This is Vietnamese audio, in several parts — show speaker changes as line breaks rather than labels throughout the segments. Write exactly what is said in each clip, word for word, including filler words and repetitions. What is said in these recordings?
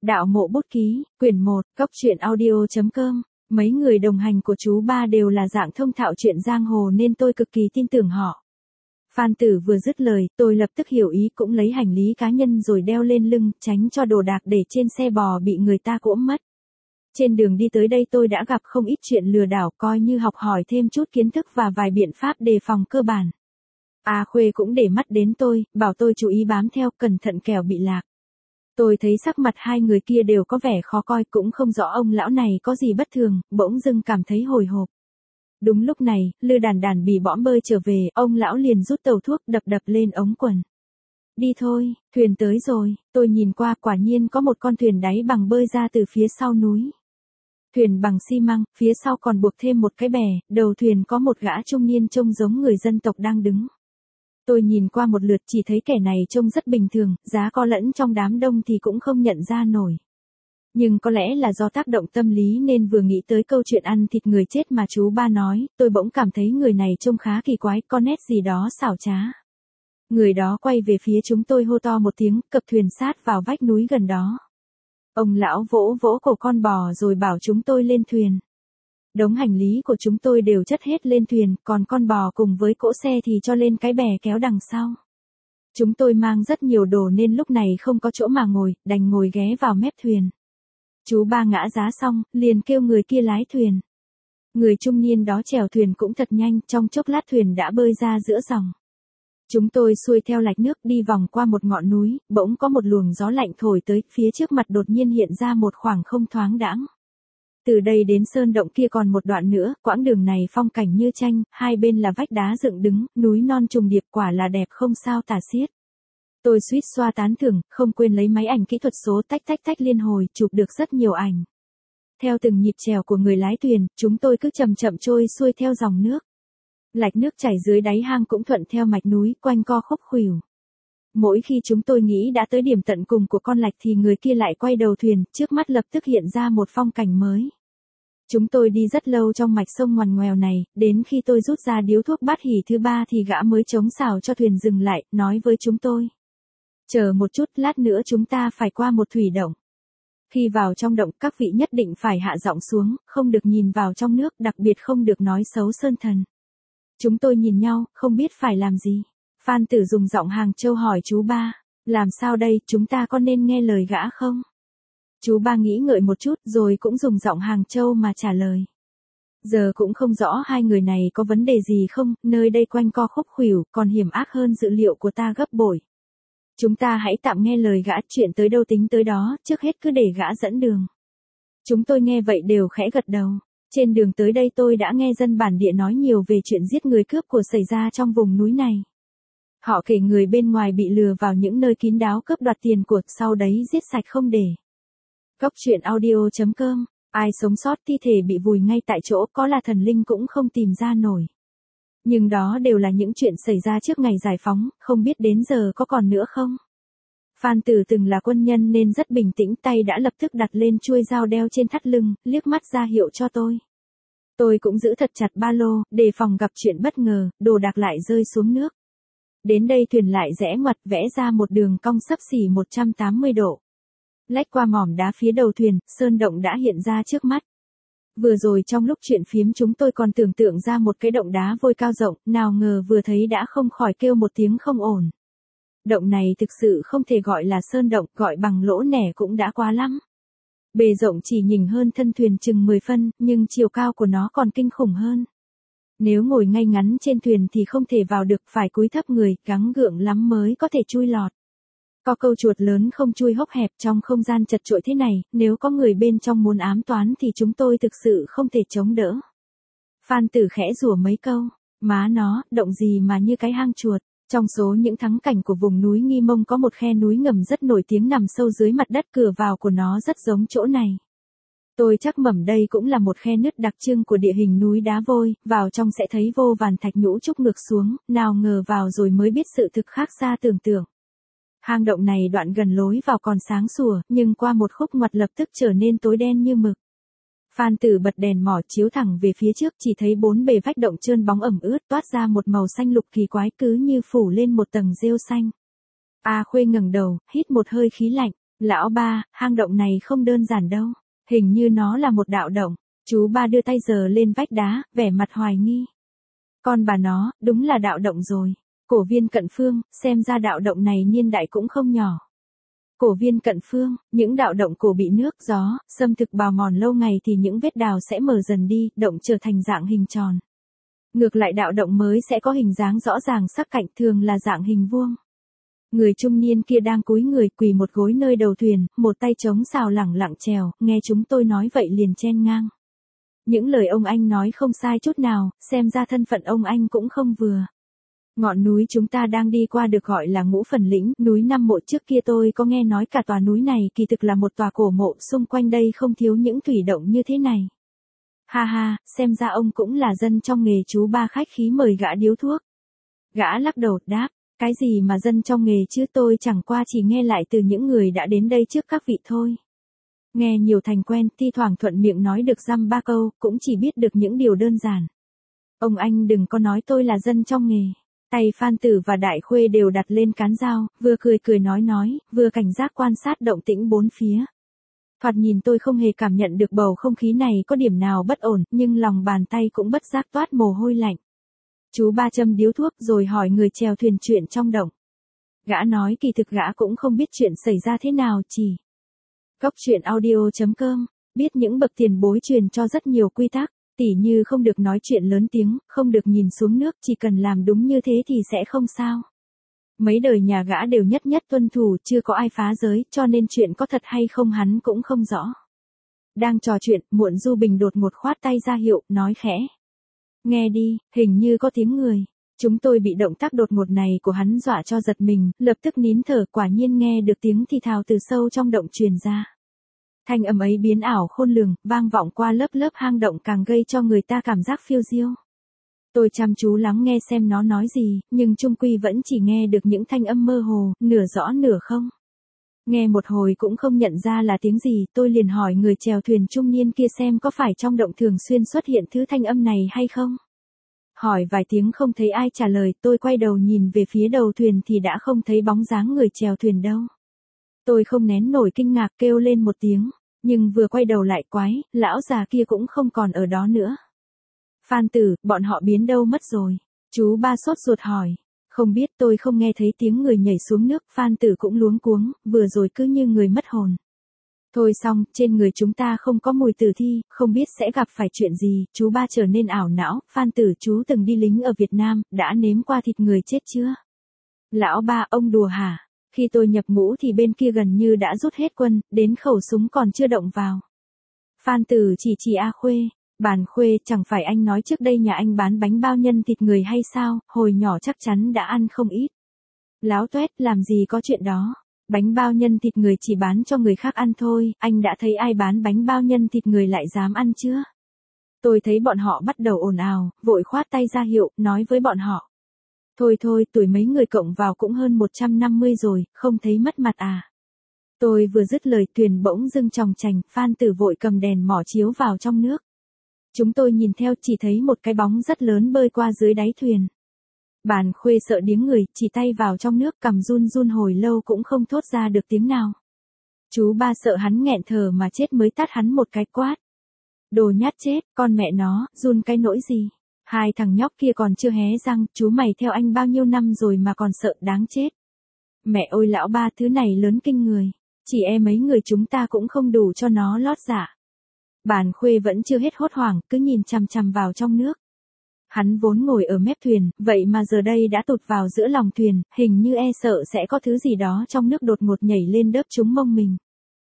Đạo mộ bút ký, quyển một, cốc truyện audio chấm com. Mấy người đồng hành của chú ba đều là dạng thông thạo chuyện giang hồ nên tôi cực kỳ tin tưởng họ. Phan Tử vừa dứt lời, tôi lập tức hiểu ý cũng lấy hành lý cá nhân rồi đeo lên lưng, tránh cho đồ đạc để trên xe bò bị người ta cỗm mất. Trên đường đi tới đây tôi đã gặp không ít chuyện lừa đảo, coi như học hỏi thêm chút kiến thức và vài biện pháp đề phòng cơ bản. A Khuê cũng để mắt đến tôi, bảo tôi chú ý bám theo, cẩn thận kẻo bị lạc. Tôi thấy sắc mặt hai người kia đều có vẻ khó coi, cũng không rõ ông lão này có gì bất thường, bỗng dưng cảm thấy hồi hộp. Đúng lúc này, Lư Đàn Đàn bì bõm bơi trở về, ông lão liền rút tàu thuốc đập đập lên ống quần. Đi thôi, thuyền tới rồi. Tôi nhìn qua, quả nhiên có một con thuyền đáy bằng bơi ra từ phía sau núi. Thuyền bằng xi măng, phía sau còn buộc thêm một cái bè, đầu thuyền có một gã trung niên trông giống người dân tộc đang đứng. Tôi nhìn qua một lượt chỉ thấy kẻ này trông rất bình thường, giá có lẫn trong đám đông thì cũng không nhận ra nổi. Nhưng có lẽ là do tác động tâm lý nên vừa nghĩ tới câu chuyện ăn thịt người chết mà chú ba nói, tôi bỗng cảm thấy người này trông khá kỳ quái, có nét gì đó xảo trá. Người đó quay về phía chúng tôi hô to một tiếng, cập thuyền sát vào vách núi gần đó. Ông lão vỗ vỗ cổ con bò rồi bảo chúng tôi lên thuyền. Đống hành lý của chúng tôi đều chất hết lên thuyền, còn con bò cùng với cỗ xe thì cho lên cái bè kéo đằng sau. Chúng tôi mang rất nhiều đồ nên lúc này không có chỗ mà ngồi, đành ngồi ghé vào mép thuyền. Chú ba ngã giá xong, liền kêu người kia lái thuyền. Người trung niên đó chèo thuyền cũng thật nhanh, trong chốc lát thuyền đã bơi ra giữa dòng. Chúng tôi xuôi theo lạch nước đi vòng qua một ngọn núi, bỗng có một luồng gió lạnh thổi tới, phía trước mặt đột nhiên hiện ra một khoảng không thoáng đãng. Từ đây đến sơn động kia còn một đoạn nữa, quãng đường này phong cảnh như tranh, hai bên là vách đá dựng đứng, núi non trùng điệp, quả là đẹp không sao tả xiết. Tôi suýt xoa tán thưởng, không quên lấy máy ảnh kỹ thuật số tách tách tách liên hồi, chụp được rất nhiều ảnh. Theo từng nhịp trèo của người lái thuyền, chúng tôi cứ chậm chậm trôi xuôi theo dòng nước. Lạch nước chảy dưới đáy hang cũng thuận theo mạch núi, quanh co khúc khuỷu. Mỗi khi chúng tôi nghĩ đã tới điểm tận cùng của con lạch thì người kia lại quay đầu thuyền, trước mắt lập tức hiện ra một phong cảnh mới. Chúng tôi đi rất lâu trong mạch sông ngoằn ngoèo này, đến khi tôi rút ra điếu thuốc bát hỉ thứ ba thì gã mới chống xào cho thuyền dừng lại, nói với chúng tôi. Chờ một chút, lát nữa chúng ta phải qua một thủy động. Khi vào trong động, các vị nhất định phải hạ giọng xuống, không được nhìn vào trong nước, đặc biệt không được nói xấu sơn thần. Chúng tôi nhìn nhau, không biết phải làm gì. Phan Tử dùng giọng Hàng Châu hỏi chú ba, làm sao đây, chúng ta có nên nghe lời gã không? Chú ba nghĩ ngợi một chút rồi cũng dùng giọng Hàng Châu mà trả lời. Giờ cũng không rõ hai người này có vấn đề gì không, nơi đây quanh co khúc khuỷu, còn hiểm ác hơn dự liệu của ta gấp bội. Chúng ta hãy tạm nghe lời gã, chuyện tới đâu tính tới đó, trước hết cứ để gã dẫn đường. Chúng tôi nghe vậy đều khẽ gật đầu. Trên đường tới đây tôi đã nghe dân bản địa nói nhiều về chuyện giết người cướp của xảy ra trong vùng núi này. Họ kể người bên ngoài bị lừa vào những nơi kín đáo cướp đoạt tiền của, sau đấy giết sạch không để. Cốc truyện audio chấm com. Ai sống sót thi thể bị vùi ngay tại chỗ, có là thần linh cũng không tìm ra nổi. Nhưng đó đều là những chuyện xảy ra trước ngày giải phóng, không biết đến giờ có còn nữa không? Phan Tử từng là quân nhân nên rất bình tĩnh, tay đã lập tức đặt lên chuôi dao đeo trên thắt lưng, liếc mắt ra hiệu cho tôi. Tôi cũng giữ thật chặt ba lô, đề phòng gặp chuyện bất ngờ, đồ đạc lại rơi xuống nước. Đến đây thuyền lại rẽ ngoặt vẽ ra một đường cong xấp xỉ một trăm tám mươi độ. Lách qua mỏm đá phía đầu thuyền, sơn động đã hiện ra trước mắt. Vừa rồi trong lúc chuyện phiếm chúng tôi còn tưởng tượng ra một cái động đá vôi cao rộng, nào ngờ vừa thấy đã không khỏi kêu một tiếng không ổn. Động này thực sự không thể gọi là sơn động, gọi bằng lỗ nẻ cũng đã quá lắm. Bề rộng chỉ nhỉnh hơn thân thuyền chừng mười phân, nhưng chiều cao của nó còn kinh khủng hơn. Nếu ngồi ngay ngắn trên thuyền thì không thể vào được, phải cúi thấp người, gắng gượng lắm mới có thể chui lọt. Có câu chuột lớn không chui hốc hẹp, trong không gian chật chội thế này, nếu có người bên trong muốn ám toán thì chúng tôi thực sự không thể chống đỡ. Phan Tử khẽ rủa mấy câu, má nó, động gì mà như cái hang chuột. Trong số những thắng cảnh của vùng núi Nghi Mông có một khe núi ngầm rất nổi tiếng nằm sâu dưới mặt đất, cửa vào của nó rất giống chỗ này. Tôi chắc mẩm đây cũng là một khe nứt đặc trưng của địa hình núi đá vôi, vào trong sẽ thấy vô vàn thạch nhũ trúc ngược xuống, nào ngờ vào rồi mới biết sự thực khác xa tưởng tượng. Hang động này đoạn gần lối vào còn sáng sủa, nhưng qua một khúc ngoặt lập tức trở nên tối đen như mực. Phan Tử bật đèn mỏ chiếu thẳng về phía trước, chỉ thấy bốn bề vách động trơn bóng ẩm ướt toát ra một màu xanh lục kỳ quái, cứ như phủ lên một tầng rêu xanh. A Khuê ngẩng đầu, hít một hơi khí lạnh, Lão ba, hang động này không đơn giản đâu. Hình như nó là một đạo động. Chú ba đưa tay giơ lên vách đá, vẻ mặt hoài nghi. Con bà nó, đúng là đạo động rồi. Cổ Viên Cận Phương, xem ra đạo động này niên đại cũng không nhỏ. Cổ Viên Cận Phương, những đạo động cổ bị nước, gió, xâm thực bào mòn lâu ngày thì những vết đào sẽ mở dần đi, động trở thành dạng hình tròn. Ngược lại đạo động mới sẽ có hình dáng rõ ràng sắc cạnh, thường là dạng hình vuông. Người trung niên kia đang cúi người quỳ một gối nơi đầu thuyền, một tay chống sào lẳng lặng trèo, nghe chúng tôi nói vậy liền chen ngang. Những lời ông anh nói không sai chút nào, xem ra thân phận ông anh cũng không vừa. Ngọn núi chúng ta đang đi qua được gọi là Ngũ Phần Lĩnh, núi Năm Mộ, trước kia tôi có nghe nói cả tòa núi này kỳ thực là một tòa cổ mộ, xung quanh đây không thiếu những thủy động như thế này. Ha ha, xem ra ông cũng là dân trong nghề. Chú ba khách khí mời gã điếu thuốc. Gã lắc đầu, đáp, cái gì mà dân trong nghề chứ, tôi chẳng qua chỉ nghe lại từ những người đã đến đây trước các vị thôi. Nghe nhiều thành quen, thi thoảng thuận miệng nói được dăm ba câu, cũng chỉ biết được những điều đơn giản. Ông anh đừng có nói tôi là dân trong nghề. Tay Phan Tử và Đại Khuê đều đặt lên cán dao, vừa cười cười nói nói, vừa cảnh giác quan sát động tĩnh bốn phía. Thoạt nhìn tôi không hề cảm nhận được bầu không khí này có điểm nào bất ổn, nhưng lòng bàn tay cũng bất giác toát mồ hôi lạnh. Chú ba châm điếu thuốc rồi hỏi người chèo thuyền chuyện trong động. Gã nói kỳ thực gã cũng không biết chuyện xảy ra thế nào, chỉ Cốc truyện audio chấm com, biết những bậc tiền bối truyền cho rất nhiều quy tắc, tỉ như không được nói chuyện lớn tiếng, không được nhìn xuống nước, chỉ cần làm đúng như thế thì sẽ không sao. Mấy đời nhà gã đều nhất nhất tuân thủ, chưa có ai phá giới, cho nên chuyện có thật hay không hắn cũng không rõ. Đang trò chuyện, Muộn Du Bình đột ngột khoát tay ra hiệu, nói khẽ. Nghe đi, hình như có tiếng người. Chúng tôi bị động tác đột ngột này của hắn dọa cho giật mình, lập tức nín thở, quả nhiên nghe được tiếng thì thào từ sâu trong động truyền ra. Thanh âm ấy biến ảo khôn lường, vang vọng qua lớp lớp hang động càng gây cho người ta cảm giác phiêu diêu. Tôi chăm chú lắng nghe xem nó nói gì, nhưng chung quy vẫn chỉ nghe được những thanh âm mơ hồ, nửa rõ nửa không. Nghe một hồi cũng không nhận ra là tiếng gì, tôi liền hỏi người chèo thuyền trung niên kia xem có phải trong động thường xuyên xuất hiện thứ thanh âm này hay không. Hỏi vài tiếng không thấy ai trả lời, tôi quay đầu nhìn về phía đầu thuyền thì đã không thấy bóng dáng người chèo thuyền đâu. Tôi không nén nổi kinh ngạc kêu lên một tiếng, nhưng vừa quay đầu lại quái, lão già kia cũng không còn ở đó nữa. Phan Tử, bọn họ biến đâu mất rồi? Chú ba sốt ruột hỏi. Không biết, tôi không nghe thấy tiếng người nhảy xuống nước, Phan Tử cũng luống cuống, vừa rồi cứ như người mất hồn. Thôi xong, trên người chúng ta không có mùi tử thi, không biết sẽ gặp phải chuyện gì, chú ba trở nên ảo não. Phan Tử, chú từng đi lính ở Việt Nam, đã nếm qua thịt người chết chưa? Lão ba, ông đùa hả? Khi tôi nhập ngũ thì bên kia gần như đã rút hết quân, đến khẩu súng còn chưa động vào. Phan Tử chỉ chỉ A Khuê. Bàn Khuê, chẳng phải anh nói trước đây nhà anh bán bánh bao nhân thịt người hay sao, hồi nhỏ chắc chắn đã ăn không ít. Láo tuét, làm gì có chuyện đó. Bánh bao nhân thịt người chỉ bán cho người khác ăn thôi, anh đã thấy ai bán bánh bao nhân thịt người lại dám ăn chưa? Tôi thấy bọn họ bắt đầu ồn ào, vội khoát tay ra hiệu, nói với bọn họ. Thôi thôi, tuổi mấy người cộng vào cũng hơn một trăm năm mươi rồi, không thấy mất mặt à. Tôi vừa dứt lời thuyền bỗng dưng tròng trành, Phan Tử vội cầm đèn mỏ chiếu vào trong nước. Chúng tôi nhìn theo chỉ thấy một cái bóng rất lớn bơi qua dưới đáy thuyền. Bàn Khuê sợ điếng người, chỉ tay vào trong nước cầm run run hồi lâu cũng không thốt ra được tiếng nào. Chú ba sợ hắn nghẹn thở mà chết mới tát hắn một cái quát. Đồ nhát chết, con mẹ nó, run cái nỗi gì. Hai thằng nhóc kia còn chưa hé răng, chú mày theo anh bao nhiêu năm rồi mà còn sợ đáng chết. Mẹ ơi lão ba, thứ này lớn kinh người. Chỉ e mấy người chúng ta cũng không đủ cho nó lót dạ. Bàn Khuê vẫn chưa hết hốt hoảng, cứ nhìn chằm chằm vào trong nước. Hắn vốn ngồi ở mép thuyền, vậy mà giờ đây đã tụt vào giữa lòng thuyền, hình như e sợ sẽ có thứ gì đó trong nước đột ngột nhảy lên đớp trúng mông mình.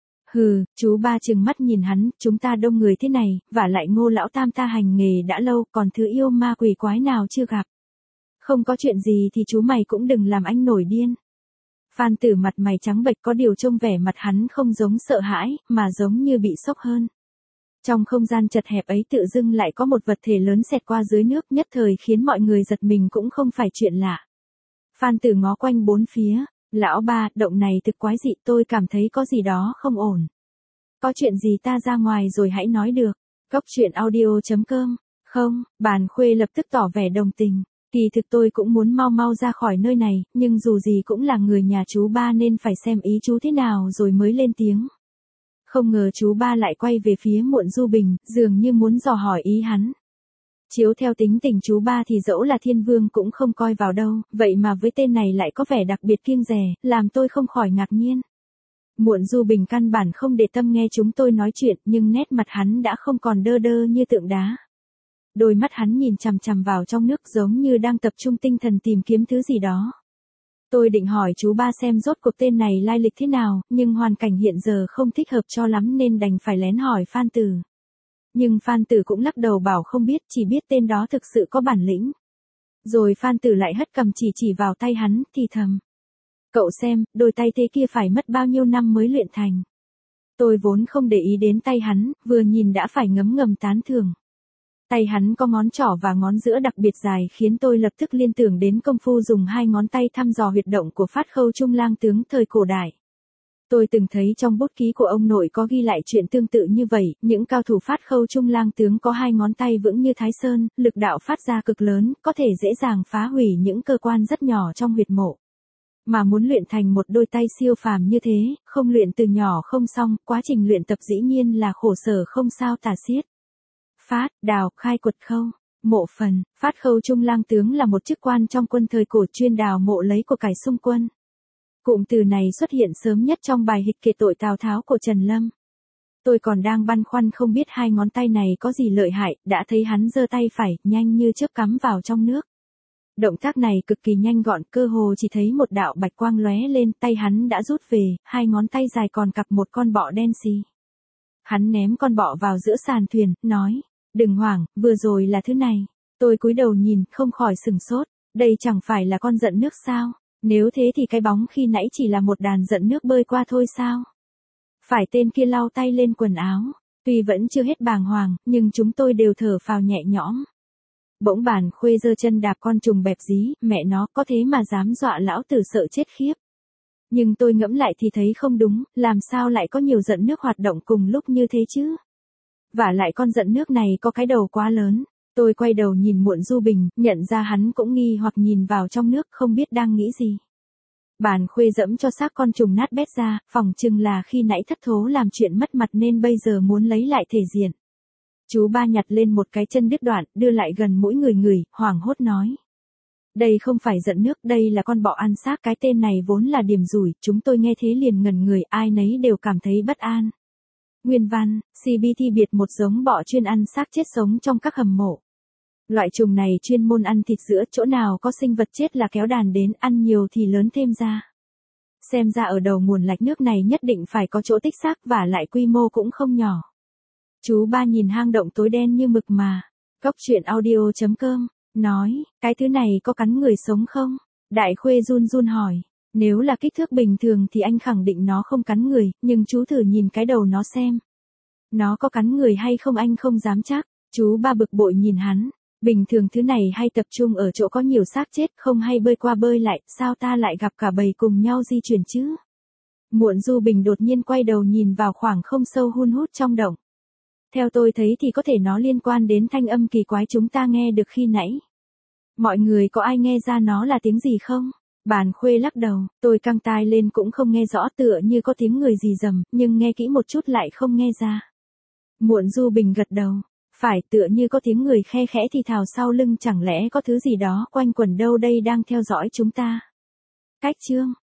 Hừ, chú ba trừng mắt nhìn hắn, chúng ta đông người thế này, vả lại Ngô lão tam ta hành nghề đã lâu, còn thứ yêu ma quỷ quái nào chưa gặp. Không có chuyện gì thì chú mày cũng đừng làm anh nổi điên. Phan Tử mặt mày trắng bệch, có điều trông vẻ mặt hắn không giống sợ hãi, mà giống như bị sốc hơn. Trong không gian chật hẹp ấy tự dưng lại có một vật thể lớn xẹt qua dưới nước, nhất thời khiến mọi người giật mình cũng không phải chuyện lạ. Phan Tử ngó quanh bốn phía, lão ba, động này thực quái dị, tôi cảm thấy có gì đó không ổn. Có chuyện gì ta ra ngoài rồi hãy nói được. Cốc truyện audio chấm com. Không, Bàn Khuê lập tức tỏ vẻ đồng tình. Kỳ thực tôi cũng muốn mau mau ra khỏi nơi này, nhưng dù gì cũng là người nhà chú ba nên phải xem ý chú thế nào rồi mới lên tiếng. Không ngờ chú ba lại quay về phía Muộn Du Bình, dường như muốn dò hỏi ý hắn. Chiếu theo tính tình chú ba thì dẫu là thiên vương cũng không coi vào đâu, vậy mà với tên này lại có vẻ đặc biệt kiêng dè, làm tôi không khỏi ngạc nhiên. Muộn Du Bình căn bản không để tâm nghe chúng tôi nói chuyện, nhưng nét mặt hắn đã không còn đơ đơ như tượng đá. Đôi mắt hắn nhìn chằm chằm vào trong nước giống như đang tập trung tinh thần tìm kiếm thứ gì đó. Tôi định hỏi chú ba xem rốt cuộc tên này lai lịch thế nào, nhưng hoàn cảnh hiện giờ không thích hợp cho lắm nên đành phải lén hỏi Phan Tử. Nhưng Phan Tử cũng lắc đầu bảo không biết, chỉ biết tên đó thực sự có bản lĩnh. Rồi Phan Tử lại hất cầm chỉ chỉ vào tay hắn, thì thầm. Cậu xem, đôi tay thế kia phải mất bao nhiêu năm mới luyện thành. Tôi vốn không để ý đến tay hắn, vừa nhìn đã phải ngấm ngầm tán thưởng. Tay hắn có ngón trỏ và ngón giữa đặc biệt dài khiến tôi lập tức liên tưởng đến công phu dùng hai ngón tay thăm dò huyệt động của Phát Khâu Trung Lang tướng thời cổ đại. Tôi từng thấy trong bút ký của ông nội có ghi lại chuyện tương tự như vậy, những cao thủ Phát Khâu Trung Lang tướng có hai ngón tay vững như Thái Sơn, lực đạo phát ra cực lớn, có thể dễ dàng phá hủy những cơ quan rất nhỏ trong huyệt mộ. Mà muốn luyện thành một đôi tay siêu phàm như thế, không luyện từ nhỏ không xong, quá trình luyện tập dĩ nhiên là khổ sở không sao tả xiết. Phát, đào, khai quật khâu, mộ phần. Phát Khâu Trung Lang tướng là một chức quan trong quân thời cổ chuyên đào mộ lấy của cải xung quân. Cụm từ này xuất hiện sớm nhất trong bài Hịch Kệ Tội Tào Tháo của Trần Lâm. Tôi còn đang băn khoăn không biết hai ngón tay này có gì lợi hại, đã thấy hắn giơ tay phải, nhanh như chớp cắm vào trong nước. Động tác này cực kỳ nhanh gọn, cơ hồ chỉ thấy một đạo bạch quang lóe lên, tay hắn đã rút về, hai ngón tay dài còn cặp một con bọ đen xì. Hắn ném con bọ vào giữa sàn thuyền, nói, đừng hoảng, vừa rồi là thứ này. Tôi cúi đầu nhìn, không khỏi sừng sốt, đây chẳng phải là con giận nước sao? Nếu thế thì cái bóng khi nãy chỉ là một đàn giận nước bơi qua thôi sao? Phải tên kia lau tay lên quần áo, tuy vẫn chưa hết bàng hoàng, nhưng chúng tôi đều thở phào nhẹ nhõm. Bỗng Bàn Khuê giơ chân đạp con trùng bẹp dí, mẹ nó có thế mà dám dọa lão tử sợ chết khiếp. Nhưng tôi ngẫm lại thì thấy không đúng, làm sao lại có nhiều giận nước hoạt động cùng lúc như thế chứ? Vả lại con giận nước này có cái đầu quá lớn. Tôi quay đầu nhìn Muộn Du Bình, nhận ra hắn cũng nghi hoặc nhìn vào trong nước không biết đang nghĩ gì. Bàn Khuê dẫm cho xác con trùng nát bét ra, phỏng chừng là khi nãy thất thố làm chuyện mất mặt nên bây giờ muốn lấy lại thể diện. Chú ba nhặt lên một cái chân đứt đoạn, đưa lại gần mũi người người, hoảng hốt nói. Đây không phải giận nước, đây là con bọ ăn xác, cái tên này vốn là điểm rủi, chúng tôi nghe thế liền ngẩn người, ai nấy đều cảm thấy bất an. Nguyên văn, xê bê tê biệt một giống bọ chuyên ăn xác chết sống trong các hầm mộ. Loại trùng này chuyên môn ăn thịt giữa, chỗ nào có sinh vật chết là kéo đàn đến, ăn nhiều thì lớn thêm ra. Xem ra ở đầu nguồn lạch nước này nhất định phải có chỗ tích xác và lại quy mô cũng không nhỏ. Chú ba nhìn hang động tối đen như mực mà. Góc truyện audio chấm com, nói, cái thứ này có cắn người sống không? Đại Khuê run run hỏi. Nếu là kích thước bình thường thì anh khẳng định nó không cắn người, nhưng chú thử nhìn cái đầu nó xem. Nó có cắn người hay không anh không dám chắc. Chú ba bực bội nhìn hắn. Bình thường thứ này hay tập trung ở chỗ có nhiều xác chết, không hay bơi qua bơi lại, sao ta lại gặp cả bầy cùng nhau di chuyển chứ? Muộn Du Bình đột nhiên quay đầu nhìn vào khoảng không sâu hun hút trong động. Theo tôi thấy thì có thể nó liên quan đến thanh âm kỳ quái chúng ta nghe được khi nãy. Mọi người có ai nghe ra nó là tiếng gì không? Bàn Khuê lắc đầu, tôi căng tai lên cũng không nghe rõ, tựa như có tiếng người gì rầm, nhưng nghe kỹ một chút lại không nghe ra. Muộn Du Bình gật đầu, phải, tựa như có tiếng người khe khẽ thì thào sau lưng, chẳng lẽ có thứ gì đó quanh quẩn đâu đây đang theo dõi chúng ta. Cách chương